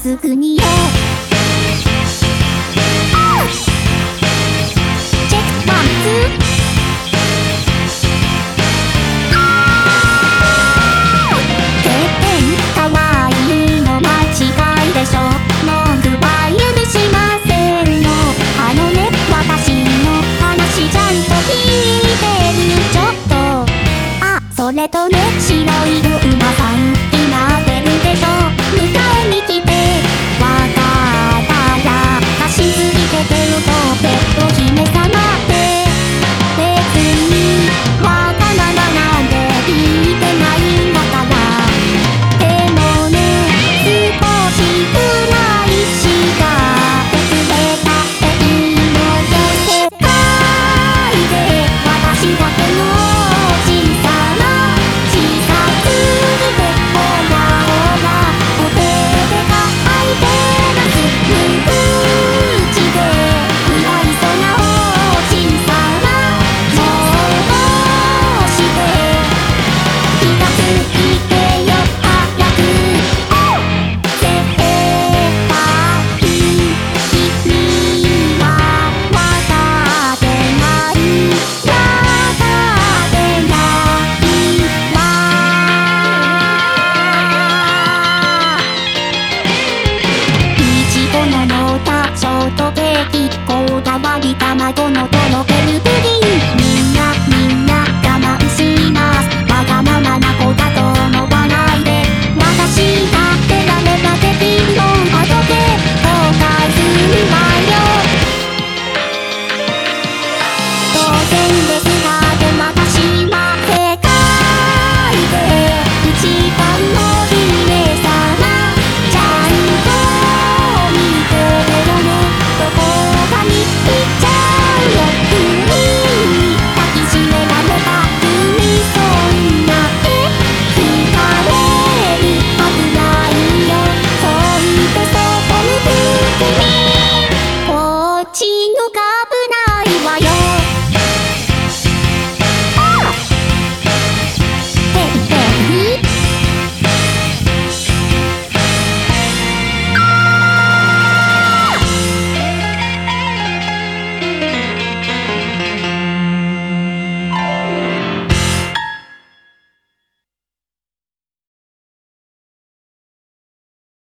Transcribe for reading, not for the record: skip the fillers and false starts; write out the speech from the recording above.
すぐによチェックワンツーそれとね、白い馬さん今出るでしょ。迎えに来てわかったら走り出てるとペット姫様って別にわがままなんて聞いてないんだから。でもね、少しくらいしか遅れたっていいのよ。世界で私だけのショートケーキこだわり卵の